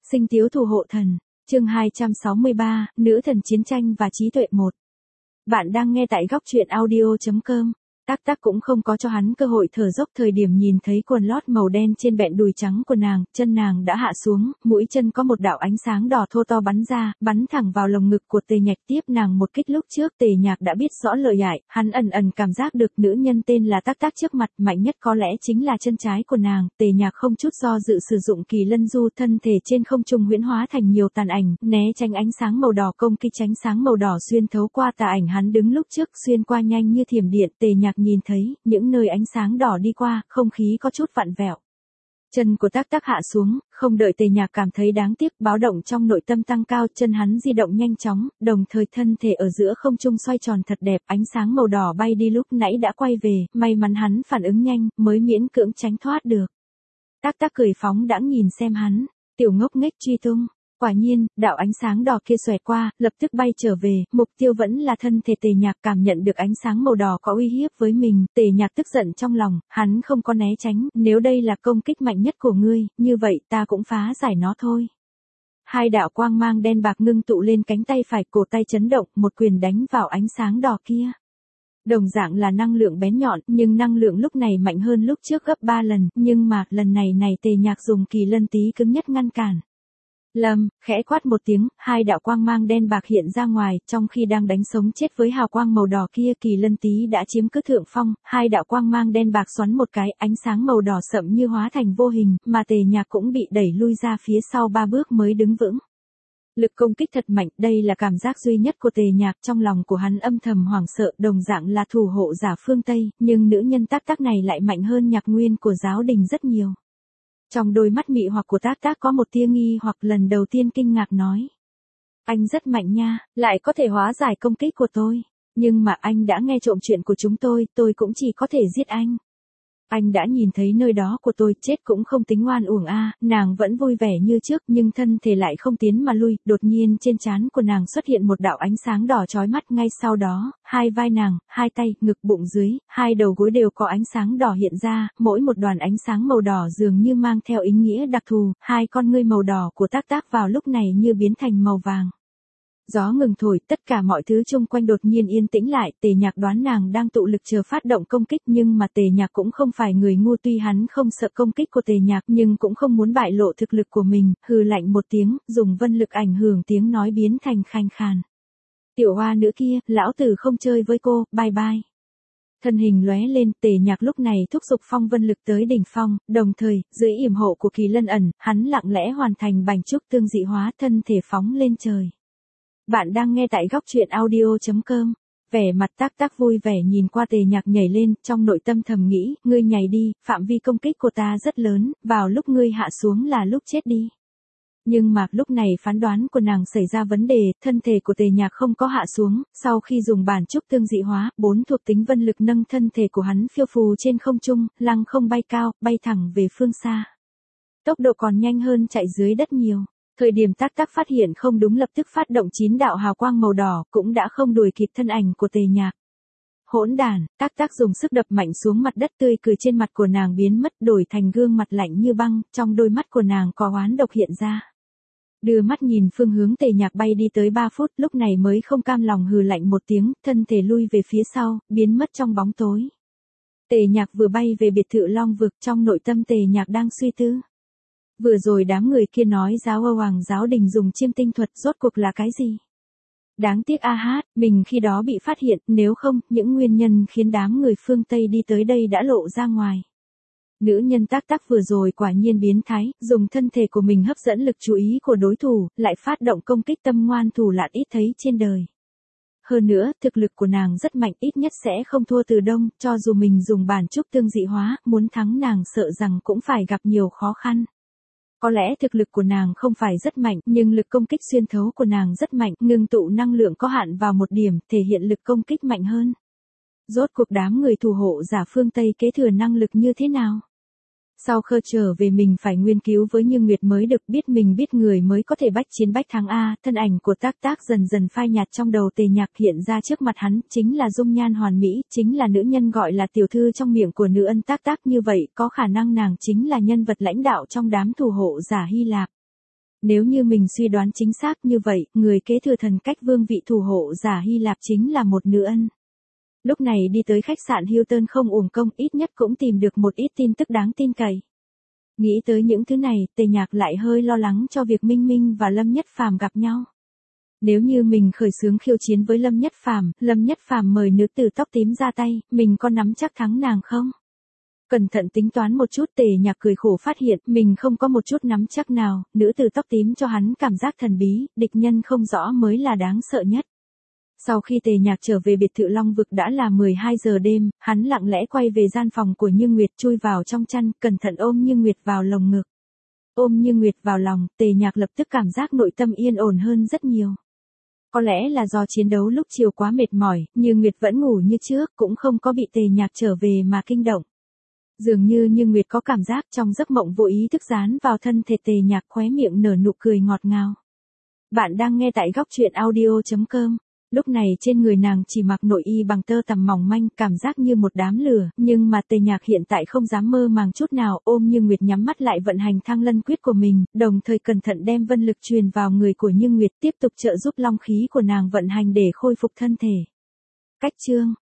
Sinh tiếu thủ hộ thần, chương 263, nữ thần chiến tranh và trí tuệ 1. Bạn đang nghe tại góc truyện audio.com. Tắc Tắc cũng không có cho hắn cơ hội thở dốc. Thời điểm nhìn thấy quần lót màu đen trên bẹn đùi trắng của nàng, chân nàng đã hạ xuống, mũi chân có một đạo ánh sáng đỏ thô to bắn ra, bắn thẳng vào lồng ngực của Tề Nhạc. Tiếp nàng một kích. Lúc trước Tề Nhạc đã biết rõ lợi hại, hắn ẩn ẩn cảm giác được nữ nhân tên là Tắc Tắc trước mặt mạnh nhất có lẽ chính là chân trái của nàng. Tề Nhạc không chút do dự sử dụng Kỳ Lân Du, thân thể trên không trung huyễn hóa thành nhiều tàn ảnh, né tránh ánh sáng màu đỏ công kích. Ánh sáng màu đỏ xuyên thấu qua tà ảnh hắn đứng lúc trước, xuyên qua nhanh như thiểm điện. Tề Nhạc nhìn thấy những nơi ánh sáng đỏ đi qua, không khí có chút vặn vẹo. Chân của Tắc Tắc hạ xuống, không đợi Tề Nhạc cảm thấy đáng tiếc, báo động trong nội tâm tăng cao, chân hắn di động nhanh chóng, đồng thời thân thể ở giữa không trung xoay tròn thật đẹp, ánh sáng màu đỏ bay đi lúc nãy đã quay về, may mắn hắn phản ứng nhanh, mới miễn cưỡng tránh thoát được. Tắc Tắc cười phóng đãng nhìn xem hắn, tiểu ngốc nghếch truy tung. Quả nhiên, đạo ánh sáng đỏ kia xoẹt qua, lập tức bay trở về, mục tiêu vẫn là thân thể Tề Nhạc. Cảm nhận được ánh sáng màu đỏ có uy hiếp với mình, Tề Nhạc tức giận trong lòng, hắn không có né tránh, nếu đây là công kích mạnh nhất của ngươi, như vậy ta cũng phá giải nó thôi. Hai đạo quang mang đen bạc ngưng tụ lên cánh tay phải, cổ tay chấn động, một quyền đánh vào ánh sáng đỏ kia. Đồng dạng là năng lượng bén nhọn, nhưng năng lượng lúc này mạnh hơn lúc trước gấp 3 lần, nhưng mà, lần này Tề Nhạc dùng Kỳ Lân Tí cứng nhất ngăn cản. Lâm, khẽ quát một tiếng, hai đạo quang mang đen bạc hiện ra ngoài, trong khi đang đánh sống chết với hào quang màu đỏ kia, Kỳ Lân Tí đã chiếm cứ thượng phong, hai đạo quang mang đen bạc xoắn một cái, ánh sáng màu đỏ sậm như hóa thành vô hình, mà Tề Nhạc cũng bị đẩy lui ra phía sau 3 bước mới đứng vững. Lực công kích thật mạnh, đây là cảm giác duy nhất của Tề Nhạc. Trong lòng của hắn âm thầm hoảng sợ, đồng dạng là thủ hộ giả phương Tây, nhưng nữ nhân Tắc Tắc này lại mạnh hơn Nhạc Nguyên của giáo đình rất nhiều. Trong đôi mắt mị hoặc của Tắc Tắc có một tia nghi hoặc, lần đầu tiên kinh ngạc nói. Anh rất mạnh nha, lại có thể hóa giải công kích của tôi. Nhưng mà anh đã nghe trộm chuyện của chúng tôi cũng chỉ có thể giết anh. Anh đã nhìn thấy nơi đó của tôi, chết cũng không tính oan uổng a. Nàng vẫn vui vẻ như trước, nhưng thân thể lại không tiến mà lui. Đột nhiên trên trán của nàng xuất hiện một đạo ánh sáng đỏ chói mắt, ngay sau đó, hai vai nàng, hai tay, ngực, bụng dưới, hai đầu gối đều có ánh sáng đỏ hiện ra, mỗi một đoàn ánh sáng màu đỏ dường như mang theo ý nghĩa đặc thù. Hai con ngươi màu đỏ của Tắc Tắc vào lúc này như biến thành màu vàng. Gió ngừng thổi, tất cả mọi thứ xung quanh đột nhiên yên tĩnh lại. Tề Nhạc đoán nàng đang tụ lực chờ phát động công kích, nhưng mà Tề Nhạc cũng không phải người ngu, tuy hắn không sợ công kích của Tề Nhạc nhưng cũng không muốn bại lộ thực lực của mình, hừ lạnh một tiếng, dùng vân lực ảnh hưởng tiếng nói biến thành khàn khàn. Tiểu hoa nữ kia, lão tử không chơi với cô, bye bye. Thân hình lóe lên, Tề Nhạc lúc này thúc giục phong vân lực tới đỉnh phong, đồng thời, dưới yểm hộ của Kỳ Lân ẩn, hắn lặng lẽ hoàn thành bành trúc tương dị hóa, thân thể phóng lên trời. Bạn đang nghe tại góc truyện audio.com. Vẻ mặt Tắc Tắc vui vẻ nhìn qua Tề Nhạc nhảy lên, trong nội tâm thầm nghĩ, ngươi nhảy đi, phạm vi công kích của ta rất lớn, vào lúc ngươi hạ xuống là lúc chết đi. Nhưng mà lúc này phán đoán của nàng xảy ra vấn đề, thân thể của Tề Nhạc không có hạ xuống, sau khi dùng bản trúc tương dị hóa, 4 thuộc tính vân lực nâng thân thể của hắn phiêu phù trên không trung, lăng không bay cao, bay thẳng về phương xa. Tốc độ còn nhanh hơn chạy dưới đất nhiều. Thời điểm Tắc Tắc phát hiện không đúng, lập tức phát động 9 đạo hào quang màu đỏ, cũng đã không đuổi kịp thân ảnh của Tề Nhạc. Hỗn đản, Tắc Tắc dùng sức đập mạnh xuống mặt đất, tươi cười trên mặt của nàng biến mất, đổi thành gương mặt lạnh như băng, trong đôi mắt của nàng có oán độc hiện ra. Đưa mắt nhìn phương hướng Tề Nhạc bay đi tới 3 phút, lúc này mới không cam lòng hừ lạnh một tiếng, thân thể lui về phía sau, biến mất trong bóng tối. Tề Nhạc vừa bay về biệt thự Long Vực, trong nội tâm Tề Nhạc đang suy tư. Vừa rồi đám người kia nói giáo hoàng giáo đình dùng chiêm tinh thuật, rốt cuộc là cái gì? Đáng tiếc mình khi đó bị phát hiện, nếu không, những nguyên nhân khiến đám người phương Tây đi tới đây đã lộ ra ngoài. Nữ nhân Tắc Tắc vừa rồi quả nhiên biến thái, dùng thân thể của mình hấp dẫn lực chú ý của đối thủ, lại phát động công kích tâm ngoan thủ lạn ít thấy trên đời. Hơn nữa, thực lực của nàng rất mạnh, ít nhất sẽ không thua Từ Đông, cho dù mình dùng bản trúc tương dị hóa, muốn thắng nàng sợ rằng cũng phải gặp nhiều khó khăn. Có lẽ thực lực của nàng không phải rất mạnh, nhưng lực công kích xuyên thấu của nàng rất mạnh, ngưng tụ năng lượng có hạn vào một điểm, thể hiện lực công kích mạnh hơn. Rốt cuộc đám người thủ hộ giả phương Tây kế thừa năng lực như thế nào? Sau khơ trở về mình phải nghiên cứu với Như Nguyệt mới được, biết mình biết người mới có thể bách chiến bách thắng a. Thân ảnh của Tắc Tắc dần dần phai nhạt trong đầu Tề Nhạc, hiện ra trước mặt hắn, chính là dung nhan hoàn mỹ, chính là nữ nhân gọi là tiểu thư trong miệng của nữ ân Tắc Tắc, như vậy có khả năng nàng chính là nhân vật lãnh đạo trong đám thủ hộ giả Hy Lạp. Nếu như mình suy đoán chính xác như vậy, người kế thừa thần cách vương vị thủ hộ giả Hy Lạp chính là một nữ ân. Lúc này đi tới khách sạn Hilton không uổng công, ít nhất cũng tìm được một ít tin tức đáng tin cậy. Nghĩ tới những thứ này, Tề Nhạc lại hơi lo lắng cho việc Minh Minh và Lâm Nhất Phàm gặp nhau. Nếu như mình khởi xướng khiêu chiến với Lâm Nhất Phàm mời nữ tử tóc tím ra tay, mình có nắm chắc thắng nàng không? Cẩn thận tính toán một chút, Tề Nhạc cười khổ phát hiện mình không có một chút nắm chắc nào, nữ tử tóc tím cho hắn cảm giác thần bí, địch nhân không rõ mới là đáng sợ nhất. Sau khi Tề Nhạc trở về biệt thự Long Vực đã là 12 giờ đêm, hắn lặng lẽ quay về gian phòng của Như Nguyệt, chui vào trong chăn, cẩn thận ôm Như Nguyệt vào lồng ngực. Ôm Như Nguyệt vào lòng, Tề Nhạc lập tức cảm giác nội tâm yên ổn hơn rất nhiều. Có lẽ là do chiến đấu lúc chiều quá mệt mỏi, Như Nguyệt vẫn ngủ như trước, cũng không có bị Tề Nhạc trở về mà kinh động. Dường như Như Nguyệt có cảm giác trong giấc mộng vô ý thức dán vào thân thể Tề Nhạc, khóe miệng nở nụ cười ngọt ngào. Bạn đang nghe tại góc truyện audio.com. Lúc này trên người nàng chỉ mặc nội y bằng tơ tằm mỏng manh, cảm giác như một đám lửa, nhưng mà Tề Nhạc hiện tại không dám mơ màng chút nào, ôm Như Nguyệt nhắm mắt lại vận hành Thăng Lân Quyết của mình, đồng thời cẩn thận đem vân lực truyền vào người của Như Nguyệt, tiếp tục trợ giúp long khí của nàng vận hành để khôi phục thân thể. Cách chương